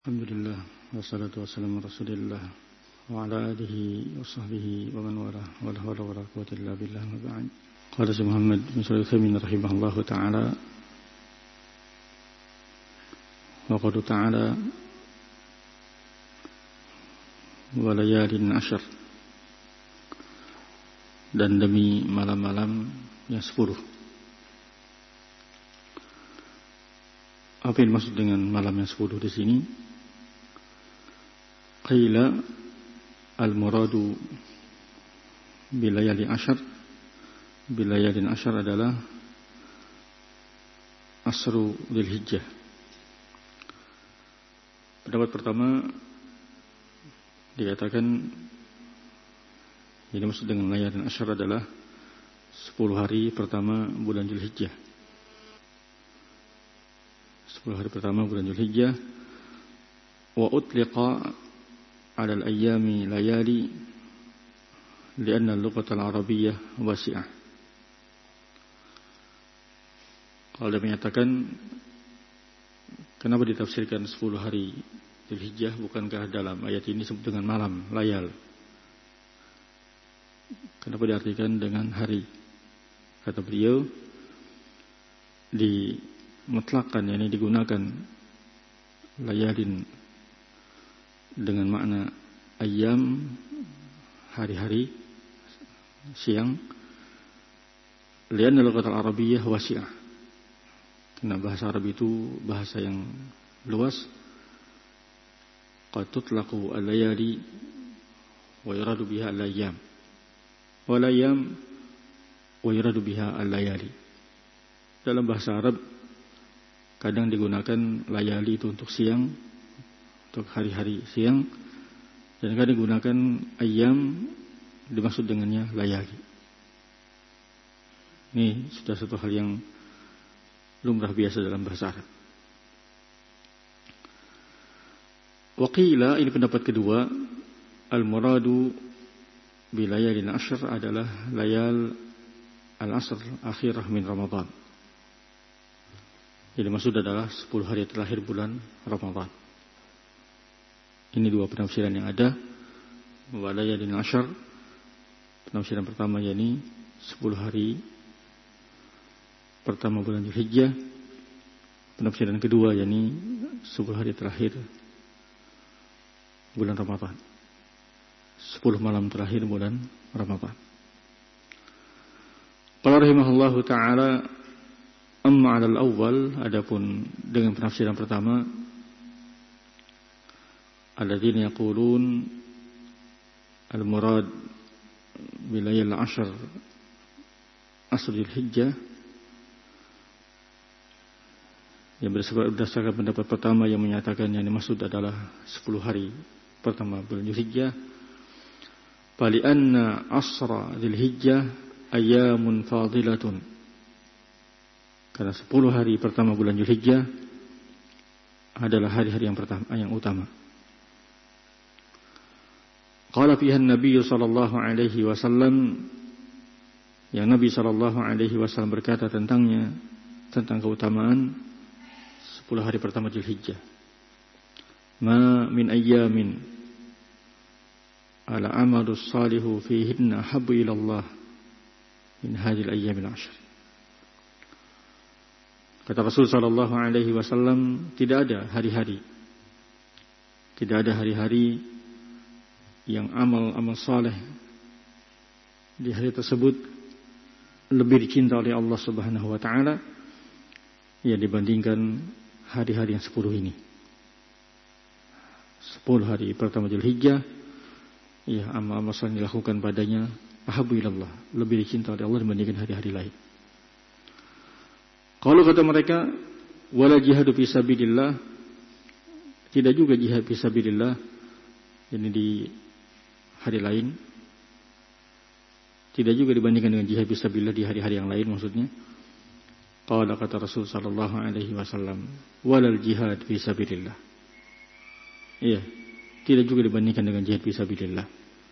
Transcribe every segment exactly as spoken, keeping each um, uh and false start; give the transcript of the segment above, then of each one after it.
Alhamdulillah wassalatu wassalamu ala Rasulillah wa ala alihi wa sahbihi wa man walah wa la hawla wa la quwwata illa billah wa ba'd. Qala Syekh Muhammad bin Shalih Al-Utsaimin rahimahullahu ta'ala wa qala ta'ala wa layalin ashar, dan demi malam-malam yang sepuluh. Apa yang dimaksud dengan malam yang sepuluh di sini? Qila al-muradu bilayali ashar, bilayalin ashar adalah asru Dzulhijjah. Pendapat pertama dikatakan yang dimaksud dengan layalin ashar adalah sepuluh hari pertama bulan Dzulhijjah. sepuluh hari pertama bulan Dzulhijjah. Wa utliqa على الأيام ليالي لأن اللغة العربية واسعة. Kalau dia menyatakan kenapa ditafsirkan sepuluh hari Dzulhijjah, bukankah dalam ayat ini disebut dengan malam, layal? Kenapa diartikan dengan hari? Kata beliau, dimutlakkan, yakni digunakan layalin dengan makna ayyam, hari-hari, siang. Lianna al-lughatal arabiyyah wasi'ah, karena bahasa Arab itu bahasa yang luas. Qad tutlaqu al-layali wa yuradu biha al-ayyam, wa al-ayyam wa yuradu biha al-layali. Dalam bahasa Arab kadang digunakan layali itu untuk siang, untuk hari-hari siang, dan kadang digunakan ayyam dimaksud dengannya layali. Ini sudah satu hal yang lumrah biasa dalam bahasa Arab. Waqila, ini pendapat kedua, al-muradu bilayalin ashr adalah layal al-asr akhirah min Ramadan. Jadi maksud adalah sepuluh hari terakhir bulan Ramadan. Ini dua penafsiran yang ada. Walayalin ashar, penafsiran pertama yakni sepuluh hari pertama bulan Dzulhijjah. Penafsiran kedua yakni sepuluh hari terakhir bulan Ramadan, sepuluh malam terakhir bulan Ramadan. Qala rahimahullahu ta'ala, amma 'alal awwal, adapun dengan penafsiran pertama, alladzina yaqulun al-murad bilayal ashar asrul hijjah, yang berdasarkan pendapat pertama yang menyatakan yang dimaksud adalah sepuluh hari pertama bulan Dzulhijjah. Fali anna asra Dzulhijjah ayyamun fadilatun, karena sepuluh hari pertama bulan Dzulhijjah adalah hari-hari yang pertama, yang utama. Qala fiha an-nabiy sallallahu alaihi wasallam, yang Nabi sallallahu alaihi wasallam berkata tentangnya, tentang keutamaan sepuluh hari pertama Dzulhijjah. Ma min ayyamin ala amalus salihu fihinna habbu ila Allah min hadhil ayyamil ashr. Kata Rasul sallallahu alaihi wasallam, tidak ada hari-hari, tidak ada hari-hari yang amal-amal saleh di hari tersebut lebih dicinta oleh Allah Subhanahu wa taala ya dibandingkan hari-hari yang sepuluh ini. Sepuluh hari pertama Dzulhijjah, ya amal-amal saleh dilakukan padanya ahabbu ilallah, lebih dicinta oleh Allah dibandingkan hari-hari lain. Kalau kata mereka, wala jihadu fi sabilillah, tidak juga jihad fi sabilillah, ini di hari lain, tidak juga dibandingkan dengan jihad fisabilillah di hari-hari yang lain maksudnya. Qala, kata Rasul sallallahu alaihi wasallam, walal jihad fisabilillah. Iya, tidak juga dibandingkan dengan jihad fisabilillah.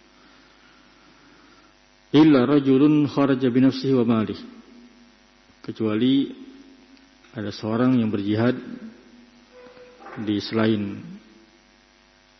Illa rajulun kharaja bi nafsihi wa malihi, kecuali ada seorang yang berjihad di selain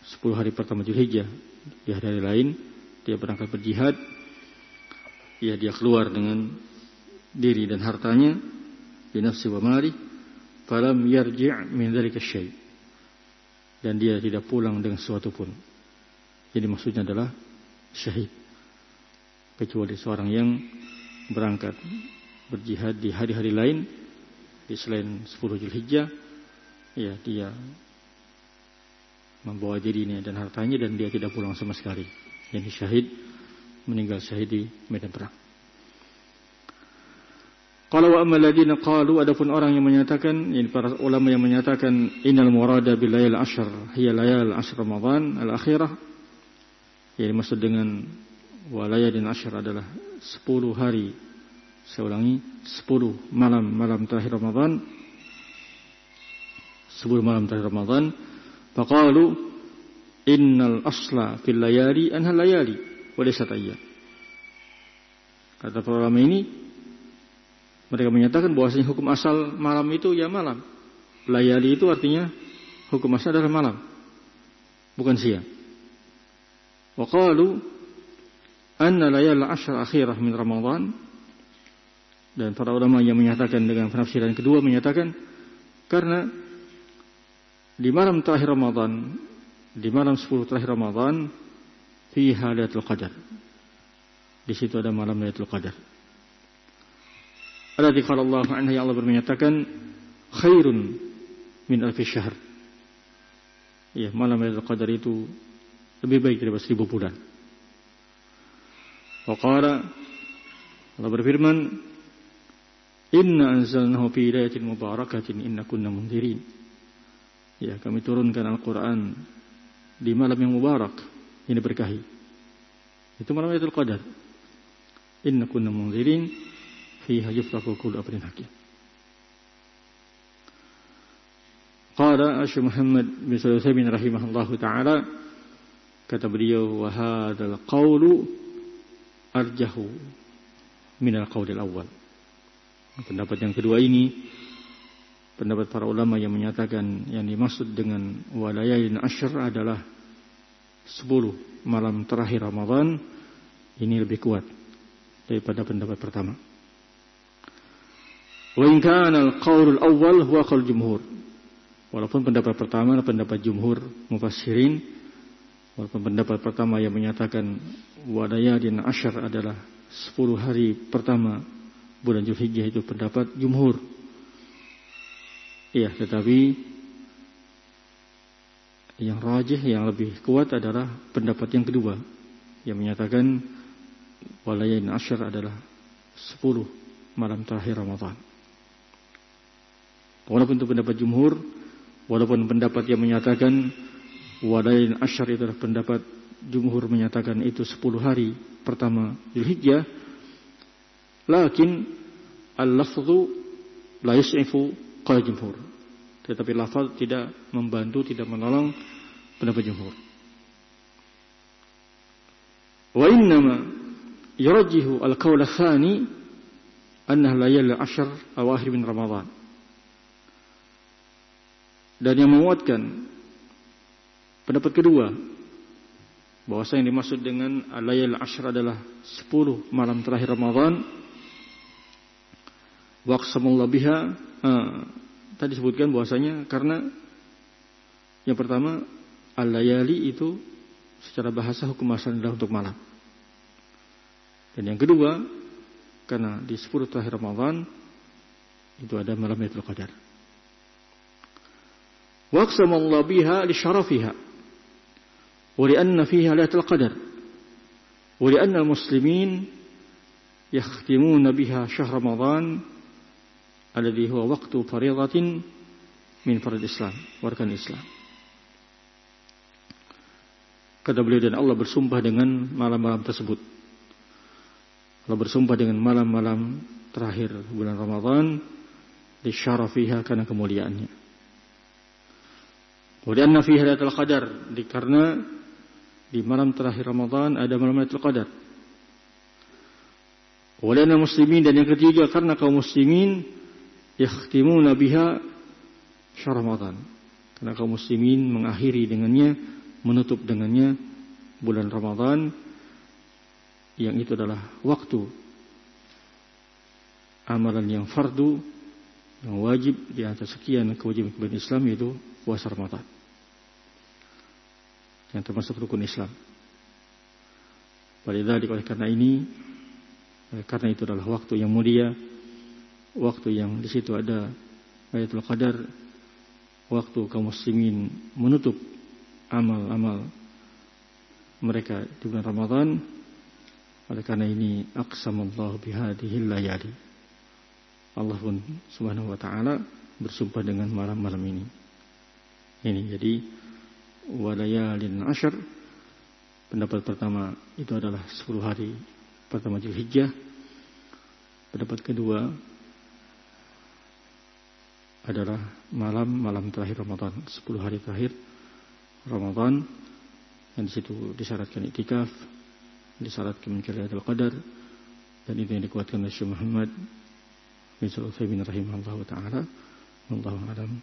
sepuluh hari pertama Dzulhijjah. Di hari-hari lain dia berangkat berjihad. Ya, dia keluar dengan diri dan hartanya, bi nafsi wa mali, falam yarji' min dzalika syai'. Dan dia tidak pulang dengan sesuatu pun. Jadi maksudnya adalah syahid. Kecuali seorang yang berangkat berjihad di hari-hari lain, di selain sepuluh Dzulhijjah, ya dia membawa dirinya dan hartanya dan dia tidak pulang sama sekali. Jadi syahid, meninggal syahid di medan perang. Kalau wa ammal ladina qalu, adapun orang yang menyatakan, ini para ulama yang menyatakan innal murada bil layal ashr hiya layal ashr Ramadan al akhirah, yang dimaksud dengan wa layalin ashr adalah sepuluh hari, saya ulangi, sepuluh malam-malam terakhir Ramadan, sepuluh malam terakhir Ramadan. Faqalu innal asla fil layali anha layali wa laysat ayyam. Kata para ulama ini, mereka menyatakan bahwasanya hukum asal malam itu ya malam. Layali itu artinya hukum asal adalah malam, bukan siang. Wa qalu anna layal ashr akhirah min Ramadan. Dan para ulama yang menyatakan dengan penafsiran kedua menyatakan karena di malam terakhir Ramadan, di malam sepuluh terakhir Ramadan, fiha Lailatul Qadar. Di situ ada malam Lailatul Qadar. Alladzi qala Allah anha, ya Allah bermenyatakan khairun min alfi syahr. Ya, malam Lailatul Qadar itu lebih baik daripada seribu bulan. Wa qala, Allah berfirman, inna anzalnahu fi lailatin mubarakatin inna kunna mundzirin. Ya, kami turunkan Al-Quran di malam yang mubarak, ini berkahi. Itu malam Lailatul Qadar. Inna kunna mundzirin fiha yufraqu kullu amrin hakim. Qala Syekh Muhammad bin Shalih Al-Utsaimin rahimahullahu taala, kata beliau, wa hadzal qawlu arjahu min al-qawl al-awwal. Pendapat yang kedua ini, pendapat para ulama yang menyatakan yang dimaksud dengan walayalin ashr adalah sepuluh malam terakhir Ramadan, ini lebih kuat daripada pendapat pertama. Wa in kana al-qawl al-awwal huwa qaul jumhur. Walaupun pendapat pertama adalah pendapat jumhur mufassirin, walaupun pendapat pertama yang menyatakan walayalin ashr adalah sepuluh hari pertama bulan Dzulhijjah itu pendapat jumhur. Iya, tetapi yang rajih, yang lebih kuat adalah pendapat yang kedua yang menyatakan walayalin ashr adalah sepuluh malam terakhir Ramadan. Walaupun itu pendapat jumhur, walaupun pendapat yang menyatakan walayalin ashr itu adalah pendapat jumhur menyatakan itu sepuluh hari pertama Dzulhijjah, lakin al-lafzu la yus'ifu qala jumhur. Tetapi lafaz tidak membantu, tidak menolong pendapat jumhur. Wa innama yurajjihu al-qawl ats-tsani annaha layal ashr awakhir min Ramadan. Dan yang menguatkan pendapat kedua, bahwasanya yang dimaksud dengan al-layal ashr adalah sepuluh malam terakhir Ramadan, waqsamullahu biha, ah, tadi disebutkan bahwasanya karena yang pertama al-layali itu secara bahasa hukum asal adalah untuk malam. Dan yang kedua karena di sepuluh terakhir Ramadan itu ada malam Lailatul Qadar. Waqsamullahu biha li syarafiha wa li anna fiha Lailatul Qadar wa li anna al-muslimin yakhtimuna biha syahr Ramadan alladhi huwa waqtu fariidatin min fardil Islam, warkan Islam. Kata beliau, dan Allah bersumpah dengan malam-malam tersebut. Allah bersumpah dengan malam-malam terakhir bulan Ramadan li syarafiha, karena kemuliaannya. Kemudian fiha Lailatul Qadar, karena di malam terakhir Ramadan ada malam Lailatul Qadar. Walana muslimin, dan yang ketiga karena kaum muslimin yakhtimuna biha syahr Ramadan, karena kaum muslimin mengakhiri dengannya menutup dengannya bulan Ramadan, yang itu adalah waktu amalan yang fardu, yang wajib di atas sekian kewajiban Islam, yaitu puasa Ramadan, yang termasuk rukun Islam. Walidhalika, oleh karena ini, karena itu adalah waktu yang mulia, waktu yang di situ ada Lailatul Qadar, waktu kaum muslimin menutup amal-amal mereka di bulan Ramadan. Oleh karena ini, aqsamallahu bihadihil layali, Allah pun subhanahu wa ta'ala bersumpah dengan malam-malam ini. Ini jadi walayalin ashar. Pendapat pertama itu adalah sepuluh hari pertama Dzulhijjah. Pendapat kedua adalah malam-malam terakhir Ramadan, sepuluh hari terakhir Ramadan, yang di situ disyaratkan iktikaf, disyaratkan mencari Lailatul Qadar, dan itu yang dikuatkan oleh Syekh Muhammad bin Shalih Al-Utsaimin rahimahullah taala. Wallahu a'lam.